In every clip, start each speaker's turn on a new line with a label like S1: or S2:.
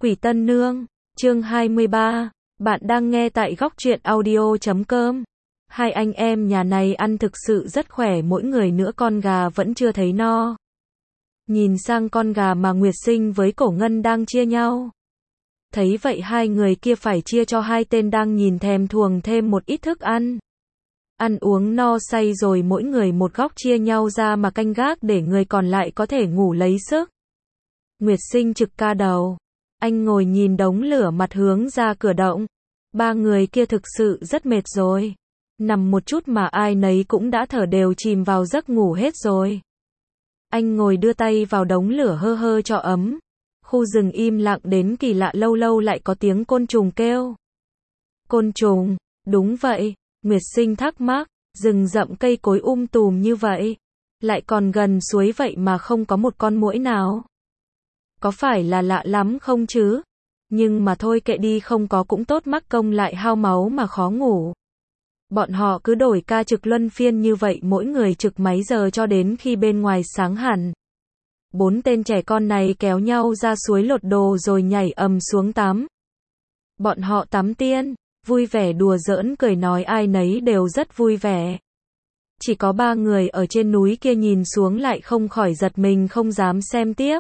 S1: Quỷ Tân Nương, chương 23, bạn đang nghe tại góc truyện audio.com. Hai anh em nhà này ăn thực sự rất khỏe, mỗi người nửa con gà vẫn chưa thấy no. Nhìn sang con gà mà Nguyệt Sinh với Cổ Ngân đang chia nhau. Thấy vậy hai người kia phải chia cho hai tên đang nhìn thèm thuồng thêm một ít thức ăn. Ăn uống no say rồi mỗi người một góc chia nhau ra mà canh gác để người còn lại có thể ngủ lấy sức. Nguyệt Sinh trực ca đầu. Anh ngồi nhìn đống lửa mặt hướng ra cửa động. Ba người kia thực sự rất mệt rồi. Nằm một chút mà ai nấy cũng đã thở đều chìm vào giấc ngủ hết rồi. Anh ngồi đưa tay vào đống lửa hơ hơ cho ấm. Khu rừng im lặng đến kỳ lạ, lâu lâu lại có tiếng côn trùng kêu. Côn trùng, đúng vậy, Nguyệt Sinh thắc mắc, rừng rậm cây cối tùm như vậy. Lại còn gần suối vậy mà không có một con muỗi nào. Có phải là lạ lắm không chứ? Nhưng mà thôi kệ đi, không có cũng tốt, mắc công lại hao máu mà khó ngủ. Bọn họ cứ đổi ca trực luân phiên như vậy, mỗi người trực mấy giờ cho đến khi bên ngoài sáng hẳn. Bốn tên trẻ con này kéo nhau ra suối lột đồ rồi nhảy ầm xuống tắm. Bọn họ tắm tiên, vui vẻ đùa giỡn cười nói, ai nấy đều rất vui vẻ. Chỉ có ba người ở trên núi kia nhìn xuống lại không khỏi giật mình, không dám xem tiếp.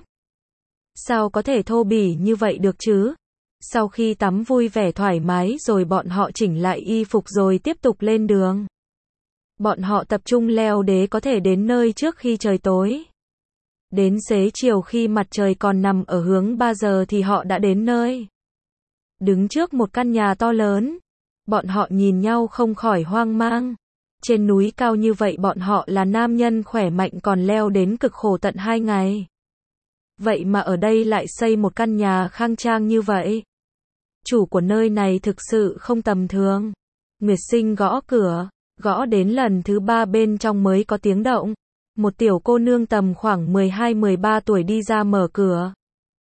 S1: Sao có thể thô bỉ như vậy được chứ? Sau khi tắm vui vẻ thoải mái rồi bọn họ chỉnh lại y phục rồi tiếp tục lên đường. Bọn họ tập trung leo đế có thể đến nơi trước khi trời tối. Đến xế chiều khi mặt trời còn nằm ở hướng 3 giờ thì họ đã đến nơi. Đứng trước một căn nhà to lớn, bọn họ nhìn nhau không khỏi hoang mang. Trên núi cao như vậy bọn họ là nam nhân khỏe mạnh còn leo đến cực khổ tận 2 ngày. Vậy mà ở đây lại xây một căn nhà khang trang như vậy. Chủ của nơi này thực sự không tầm thường. Nguyệt Sinh gõ cửa, gõ đến lần thứ 3 bên trong mới có tiếng động. Một tiểu cô nương tầm khoảng 12-13 tuổi đi ra mở cửa.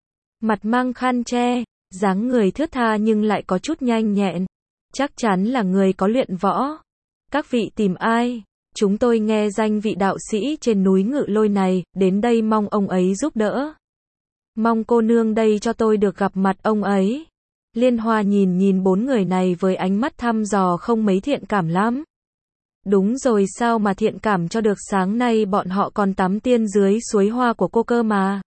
S1: Mặt mang khăn che, dáng người thướt tha nhưng lại có chút nhanh nhẹn. Chắc chắn là người có luyện võ. Các vị tìm ai? Chúng tôi nghe danh vị đạo sĩ trên núi Ngự Lôi này, đến đây mong ông ấy giúp đỡ. Mong cô nương đây cho tôi được gặp mặt ông ấy. Liên Hoa nhìn bốn người này với ánh mắt thăm dò không mấy thiện cảm lắm. Đúng rồi, sao mà thiện cảm cho được, sáng nay bọn họ còn tắm tiên dưới suối hoa của cô cơ mà.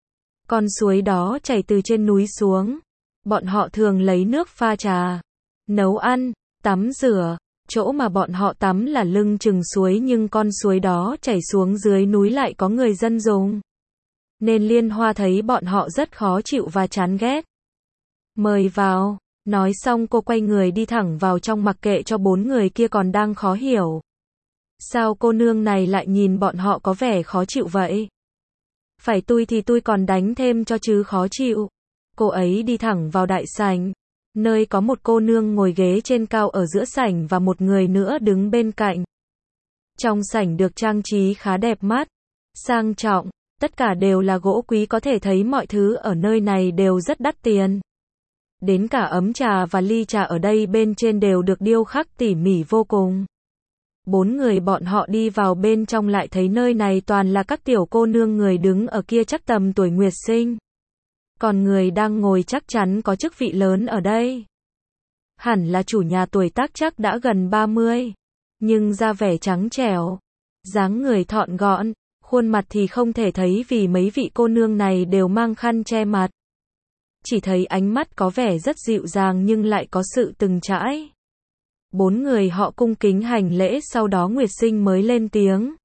S1: Con suối đó chảy từ trên núi xuống. Bọn họ thường lấy nước pha trà, nấu ăn, tắm rửa. Chỗ mà bọn họ tắm là lưng chừng suối nhưng con suối đó chảy xuống dưới núi lại có người dân dùng. Nên Liên Hoa thấy bọn họ rất khó chịu và chán ghét. Mời vào. Nói xong cô quay người đi thẳng vào trong mặc kệ cho bốn người kia còn đang khó hiểu. Sao cô nương này lại nhìn bọn họ có vẻ khó chịu vậy? Phải tôi thì tôi còn đánh thêm cho chứ khó chịu. Cô ấy đi thẳng vào đại sảnh. Nơi có một cô nương ngồi ghế trên cao ở giữa sảnh và một người nữa đứng bên cạnh. Trong sảnh được trang trí khá đẹp mắt, sang trọng, tất cả đều là gỗ quý, có thể thấy mọi thứ ở nơi này đều rất đắt tiền. Đến cả ấm trà và ly trà ở đây bên trên đều được điêu khắc tỉ mỉ vô cùng. Bốn người bọn họ đi vào bên trong lại thấy nơi này toàn là các tiểu cô nương, người đứng ở kia chắc tầm tuổi Nguyệt Sinh. Còn người đang ngồi chắc chắn có chức vị lớn ở đây. Hẳn là chủ nhà, tuổi tác chắc đã gần 30. Nhưng da vẻ trắng trẻo, dáng người thon gọn, khuôn mặt thì không thể thấy vì mấy vị cô nương này đều mang khăn che mặt. Chỉ thấy ánh mắt có vẻ rất dịu dàng nhưng lại có sự từng trải. Bốn người họ cung kính hành lễ, sau đó Nguyệt Sinh mới lên tiếng.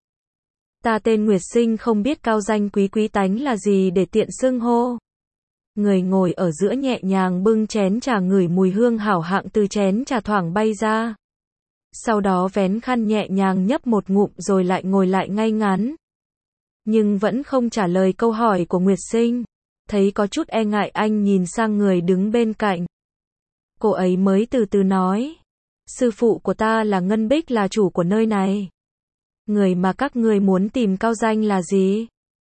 S1: Ta tên Nguyệt Sinh, không biết cao danh quý tánh là gì để tiện xưng hô. Người ngồi ở giữa nhẹ nhàng bưng chén trà, ngửi mùi hương hảo hạng từ chén trà thoảng bay ra. Sau đó vén khăn nhẹ nhàng nhấp một ngụm rồi lại ngồi lại ngay ngắn. Nhưng vẫn không trả lời câu hỏi của Nguyệt Sinh. Thấy có chút e ngại, anh nhìn sang người đứng bên cạnh. Cô ấy mới từ từ nói. Sư phụ của ta là Ngân Bích, là chủ của nơi này. Người mà các người muốn tìm cao danh là gì?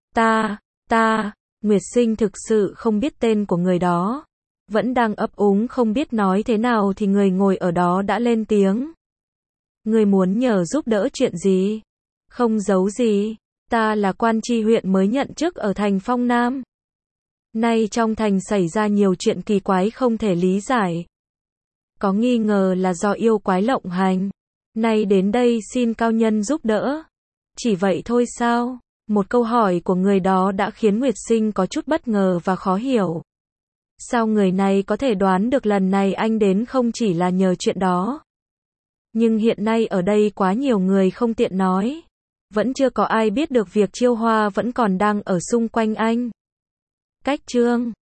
S1: Ta, Nguyệt Sinh thực sự không biết tên của người đó. Vẫn đang ấp úng không biết nói thế nào thì người ngồi ở đó đã lên tiếng. Người muốn nhờ giúp đỡ chuyện gì? Không giấu gì. Ta là quan tri huyện mới nhận chức ở thành Phong Nam. Nay trong thành xảy ra nhiều chuyện kỳ quái không thể lý giải. Có nghi ngờ là do yêu quái lộng hành. Nay đến đây xin cao nhân giúp đỡ. Chỉ vậy thôi sao? Một câu hỏi của người đó đã khiến Nguyệt Sinh có chút bất ngờ và khó hiểu. Sao người này có thể đoán được lần này anh đến không chỉ là nhờ chuyện đó? Nhưng hiện nay ở đây quá nhiều người không tiện nói. Vẫn chưa có ai biết được việc Chiêu Hoa vẫn còn đang ở xung quanh anh. Cách chương